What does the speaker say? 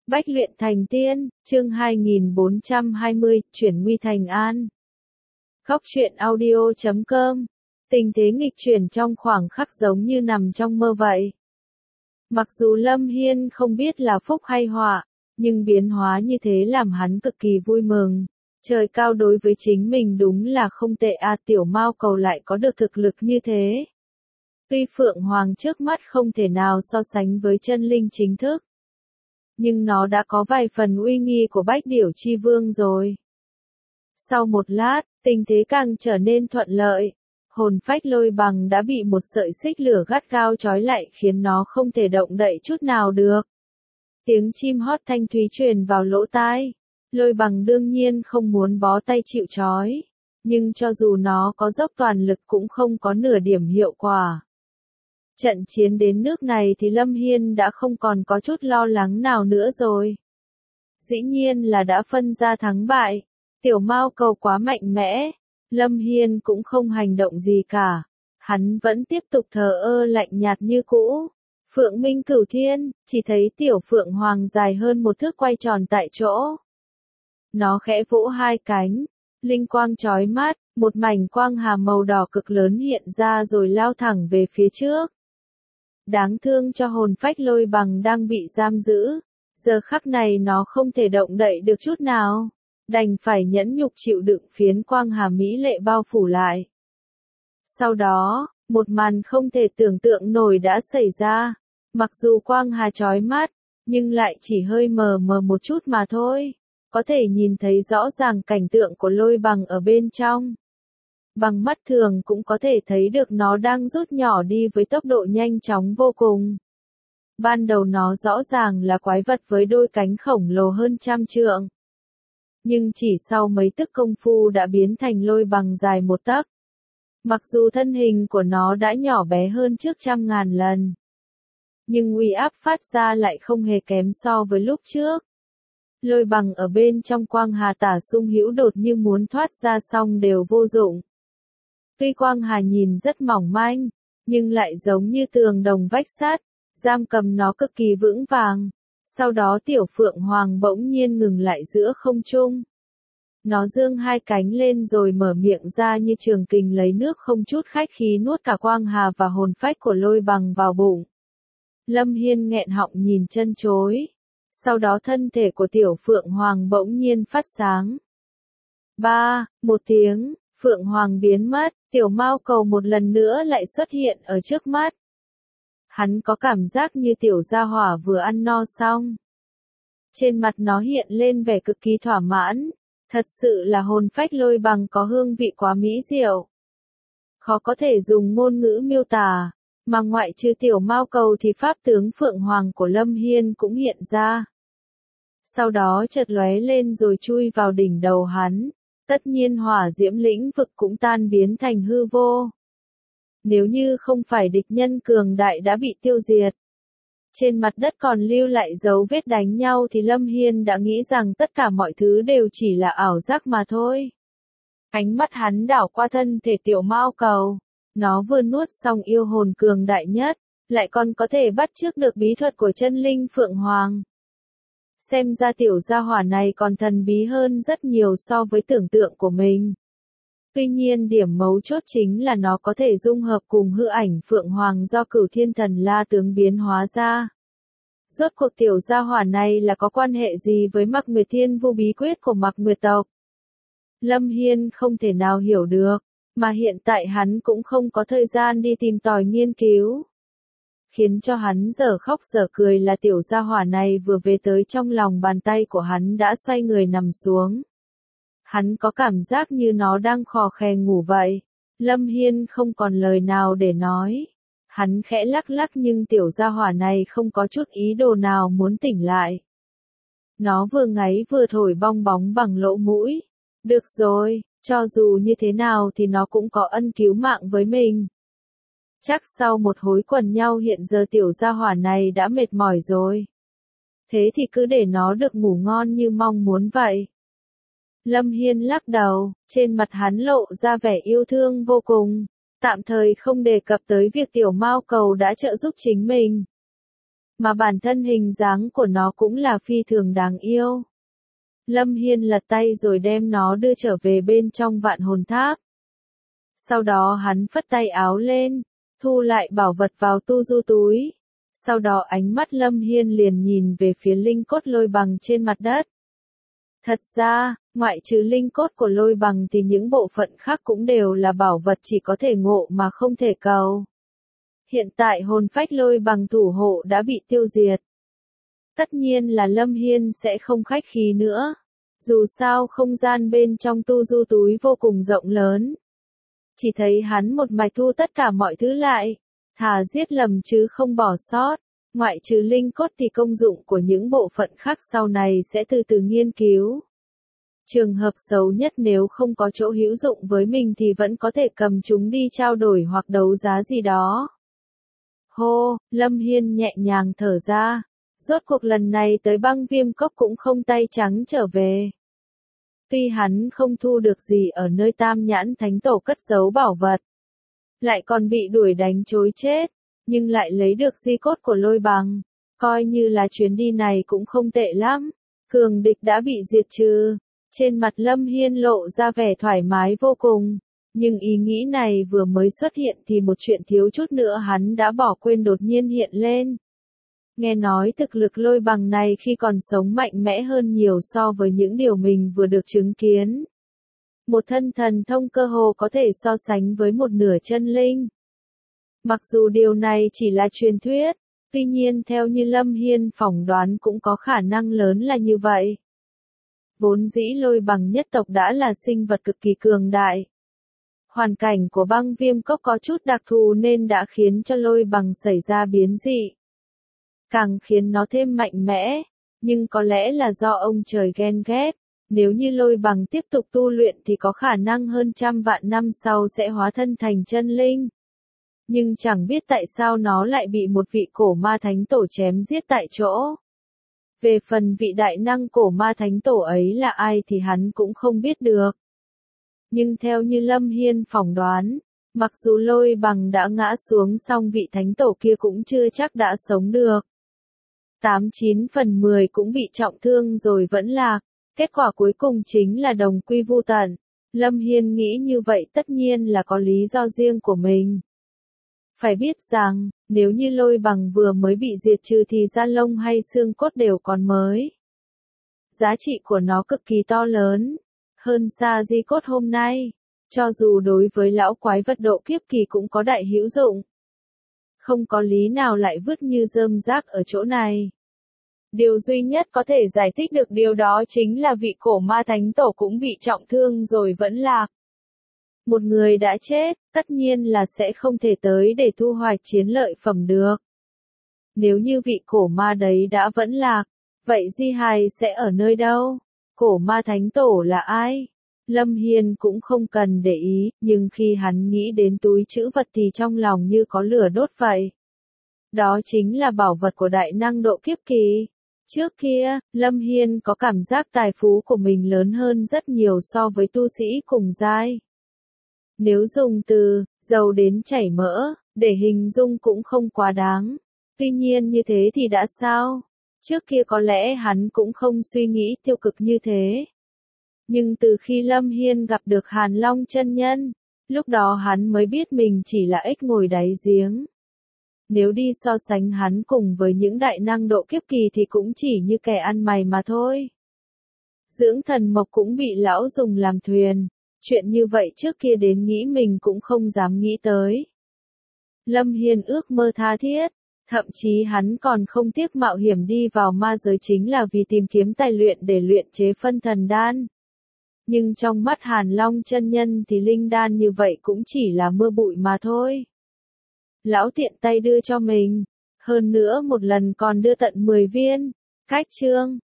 Bách luyện thành tiên, chương 2420, chuyển nguy thành an. Góc truyện audio.com. Tình thế nghịch chuyển trong khoảng khắc giống như nằm trong mơ vậy. Mặc dù Lâm Hiên không biết là phúc hay họa, nhưng biến hóa như thế làm hắn cực kỳ vui mừng. Trời cao đối với chính mình đúng là không tệ a, tiểu mao cầu lại có được thực lực như thế. Tuy Phượng Hoàng trước mắt không thể nào so sánh với chân linh chính thức, nhưng nó đã có vài phần uy nghi của Bách Điểu Chi Vương rồi. Sau một lát, tình thế càng trở nên thuận lợi. Hồn phách Lôi Bằng đã bị một sợi xích lửa gắt gao trói lại khiến nó không thể động đậy chút nào được. Tiếng chim hót thanh thúy truyền vào lỗ tai. Lôi Bằng đương nhiên không muốn bó tay chịu trói, nhưng cho dù nó có dốc toàn lực cũng không có nửa điểm hiệu quả. Trận chiến đến nước này thì Lâm Hiên đã không còn có chút lo lắng nào nữa rồi. Dĩ nhiên là đã phân ra thắng bại. Tiểu mao cầu quá mạnh mẽ. Lâm Hiên cũng không hành động gì cả. Hắn vẫn tiếp tục thờ ơ lạnh nhạt như cũ. Phượng Minh Cửu Thiên, chỉ thấy tiểu Phượng Hoàng dài hơn một thước quay tròn tại chỗ. Nó khẽ vỗ hai cánh. Linh quang chói mắt, một mảnh quang hà màu đỏ cực lớn hiện ra rồi lao thẳng về phía trước. Đáng thương cho hồn phách Lôi Bằng đang bị giam giữ. Giờ khắc này nó không thể động đậy được chút nào. Đành phải nhẫn nhục chịu đựng phiến quang hà mỹ lệ bao phủ lại. Sau đó, một màn không thể tưởng tượng nổi đã xảy ra. Mặc dù quang hà chói mắt, nhưng lại chỉ hơi mờ mờ một chút mà thôi. Có thể nhìn thấy rõ ràng cảnh tượng của Lôi Bằng ở bên trong. Bằng mắt thường cũng có thể thấy được nó đang rút nhỏ đi với tốc độ nhanh chóng vô cùng. Ban đầu nó rõ ràng là quái vật với đôi cánh khổng lồ hơn 100 trượng. Nhưng chỉ sau mấy tức công phu đã biến thành Lôi Bằng dài 1 tấc. Mặc dù thân hình của nó đã nhỏ bé hơn trước 100.000 lần, nhưng uy áp phát ra lại không hề kém so với lúc trước. Lôi Bằng ở bên trong quang hà tả sung hữu đột như muốn thoát ra xong đều vô dụng. Tuy quang hà nhìn rất mỏng manh, nhưng lại giống như tường đồng vách sắt, giam cầm nó cực kỳ vững vàng. Sau đó tiểu Phượng Hoàng bỗng nhiên ngừng lại giữa không trung. Nó giương hai cánh lên rồi mở miệng ra như trường kình lấy nước không chút khách khí nuốt cả quang hà và hồn phách của Lôi Bằng vào bụng. Lâm Hiên nghẹn họng nhìn chân chối. Sau đó thân thể của tiểu Phượng Hoàng bỗng nhiên phát sáng. Một tiếng, Phượng Hoàng biến mất, tiểu mao cầu một lần nữa lại xuất hiện ở trước mắt. Hắn có cảm giác như tiểu gia hỏa vừa ăn no xong. Trên mặt nó hiện lên vẻ cực kỳ thỏa mãn. Thật sự là hồn phách Lôi Bằng có hương vị quá mỹ diệu. Khó có thể dùng ngôn ngữ miêu tả, mà ngoại trừ tiểu mao cầu thì pháp tướng Phượng Hoàng của Lâm Hiên cũng hiện ra. Sau đó chợt lóe lên rồi chui vào đỉnh đầu hắn. Tất nhiên hỏa diễm lĩnh vực cũng tan biến thành hư vô. Nếu như không phải địch nhân cường đại đã bị tiêu diệt, trên mặt đất còn lưu lại dấu vết đánh nhau thì Lâm Hiên đã nghĩ rằng tất cả mọi thứ đều chỉ là ảo giác mà thôi. Ánh mắt hắn đảo qua thân thể tiểu mao cầu. Nó vừa nuốt xong yêu hồn cường đại nhất, lại còn có thể bắt chước được bí thuật của chân linh Phượng Hoàng. Xem ra tiểu gia hỏa này còn thần bí hơn rất nhiều so với tưởng tượng của mình. Tuy nhiên điểm mấu chốt chính là nó có thể dung hợp cùng hư ảnh Phượng Hoàng do Cửu Thiên Thần La tướng biến hóa ra. Rốt cuộc tiểu gia hỏa này là có quan hệ gì với Mạc Nguyệt Thiên Vu bí quyết của Mạc Nguyệt tộc? Lâm Hiên không thể nào hiểu được, mà hiện tại hắn cũng không có thời gian đi tìm tòi nghiên cứu. Khiến cho hắn dở khóc dở cười là tiểu gia hỏa này vừa về tới trong lòng bàn tay của hắn đã xoay người nằm xuống. Hắn có cảm giác như nó đang khò khè ngủ vậy. Lâm Hiên không còn lời nào để nói. Hắn khẽ lắc lắc nhưng tiểu gia hỏa này không có chút ý đồ nào muốn tỉnh lại. Nó vừa ngáy vừa thổi bong bóng bằng lỗ mũi. Được rồi, cho dù như thế nào thì nó cũng có ân cứu mạng với mình. Chắc sau một hồi quần nhau hiện giờ tiểu gia hỏa này đã mệt mỏi rồi. Thế thì cứ để nó được ngủ ngon như mong muốn vậy. Lâm Hiên lắc đầu, trên mặt hắn lộ ra vẻ yêu thương vô cùng, tạm thời không đề cập tới việc tiểu mao cầu đã trợ giúp chính mình. mà bản thân hình dáng của nó cũng là phi thường đáng yêu. Lâm Hiên lật tay rồi đem nó đưa trở về bên trong vạn hồn tháp. Sau đó hắn phất tay áo lên, thu lại bảo vật vào tu du túi. Sau đó ánh mắt Lâm Hiên liền nhìn về phía linh cốt lôi bằng trên mặt đất. Thật ra, ngoại trừ linh cốt của lôi bằng thì những bộ phận khác cũng đều là bảo vật chỉ có thể ngộ mà không thể cầu. Hiện tại hồn phách lôi bằng thủ hộ đã bị tiêu diệt. Tất nhiên là Lâm Hiên sẽ không khách khí nữa. Dù sao không gian bên trong tu du túi vô cùng rộng lớn. Chỉ thấy hắn một mạch thu tất cả mọi thứ lại. Thà giết lầm chứ không bỏ sót. Ngoại trừ linh cốt thì công dụng của những bộ phận khác sau này sẽ từ từ nghiên cứu. Trường hợp xấu nhất nếu không có chỗ hữu dụng với mình thì vẫn có thể cầm chúng đi trao đổi hoặc đấu giá gì đó. Hô, Lâm Hiên nhẹ nhàng thở ra. Rốt cuộc lần này tới Băng Viêm Cốc cũng không tay trắng trở về. Tuy hắn không thu được gì ở nơi Tam Nhãn Thánh Tổ cất giấu bảo vật, lại còn bị đuổi đánh trối chết, nhưng lại lấy được di cốt của lôi bằng. Coi như là chuyến đi này cũng không tệ lắm. Cường địch đã bị diệt trừ. Trên mặt Lâm Hiên lộ ra vẻ thoải mái vô cùng. Nhưng ý nghĩ này vừa mới xuất hiện thì một chuyện thiếu chút nữa hắn đã bỏ quên đột nhiên hiện lên. Nghe nói thực lực lôi bằng này khi còn sống mạnh mẽ hơn nhiều so với những điều mình vừa được chứng kiến. Một thân thần thông cơ hồ có thể so sánh với một nửa chân linh. Mặc dù điều này chỉ là truyền thuyết, tuy nhiên theo như Lâm Hiên phỏng đoán cũng có khả năng lớn là như vậy. Vốn dĩ lôi bằng nhất tộc đã là sinh vật cực kỳ cường đại. Hoàn cảnh của Băng Viêm Cốc có chút đặc thù nên đã khiến cho lôi bằng xảy ra biến dị. Càng khiến nó thêm mạnh mẽ, nhưng có lẽ là do ông trời ghen ghét. Nếu như lôi bằng tiếp tục tu luyện thì có khả năng hơn trăm vạn năm sau sẽ hóa thân thành chân linh. Nhưng chẳng biết tại sao nó lại bị một vị cổ ma thánh tổ chém giết tại chỗ. Về phần vị đại năng cổ ma thánh tổ ấy là ai thì hắn cũng không biết được. Nhưng theo như Lâm Hiên phỏng đoán, mặc dù lôi bằng đã ngã xuống song vị thánh tổ kia cũng chưa chắc đã sống được. 89/10 cũng bị trọng thương rồi vẫn lạc, kết quả cuối cùng chính là đồng quy vu tận. Lâm Hiên nghĩ như vậy tất nhiên là có lý do riêng của mình. Phải biết rằng, nếu như lôi bằng vừa mới bị diệt trừ thì da lông hay xương cốt đều còn mới. Giá trị của nó cực kỳ to lớn, hơn xa di cốt hôm nay, cho dù đối với lão quái vật độ kiếp kỳ cũng có đại hữu dụng. Không có lý nào lại vứt như rơm rác ở chỗ này. Điều duy nhất có thể giải thích được điều đó chính là vị cổ ma thánh tổ cũng bị trọng thương rồi vẫn lạc. Một người đã chết, tất nhiên là sẽ không thể tới để thu hoạch chiến lợi phẩm được. Nếu như vị cổ ma đấy đã vẫn lạc, vậy di hài sẽ ở nơi đâu? Cổ ma thánh tổ là ai? Lâm Hiên cũng không cần để ý, nhưng khi hắn nghĩ đến túi trữ vật thì trong lòng như có lửa đốt vậy. Đó chính là bảo vật của đại năng độ kiếp kỳ. Trước kia, Lâm Hiên có cảm giác tài phú của mình lớn hơn rất nhiều so với tu sĩ cùng giai. Nếu dùng từ giàu đến chảy mỡ để hình dung cũng không quá đáng. Tuy nhiên như thế thì đã sao? Trước kia có lẽ hắn cũng không suy nghĩ tiêu cực như thế. Nhưng từ khi Lâm Hiên gặp được Hàn Long chân nhân, lúc đó hắn mới biết mình chỉ là ếch ngồi đáy giếng. Nếu đi so sánh hắn cùng với những đại năng độ kiếp kỳ thì cũng chỉ như kẻ ăn mày mà thôi. Dưỡng thần mộc cũng bị lão dùng làm thuyền. Chuyện như vậy trước kia đến nghĩ mình cũng không dám nghĩ tới. Lâm Hiên ước mơ tha thiết, thậm chí hắn còn không tiếc mạo hiểm đi vào ma giới chính là vì tìm kiếm tài luyện để luyện chế phân thần đan. Nhưng trong mắt Hàn Long chân nhân thì linh đan như vậy cũng chỉ là mưa bụi mà thôi. Lão tiện tay đưa cho mình, hơn nữa một lần còn đưa tận 10 viên. Cách chương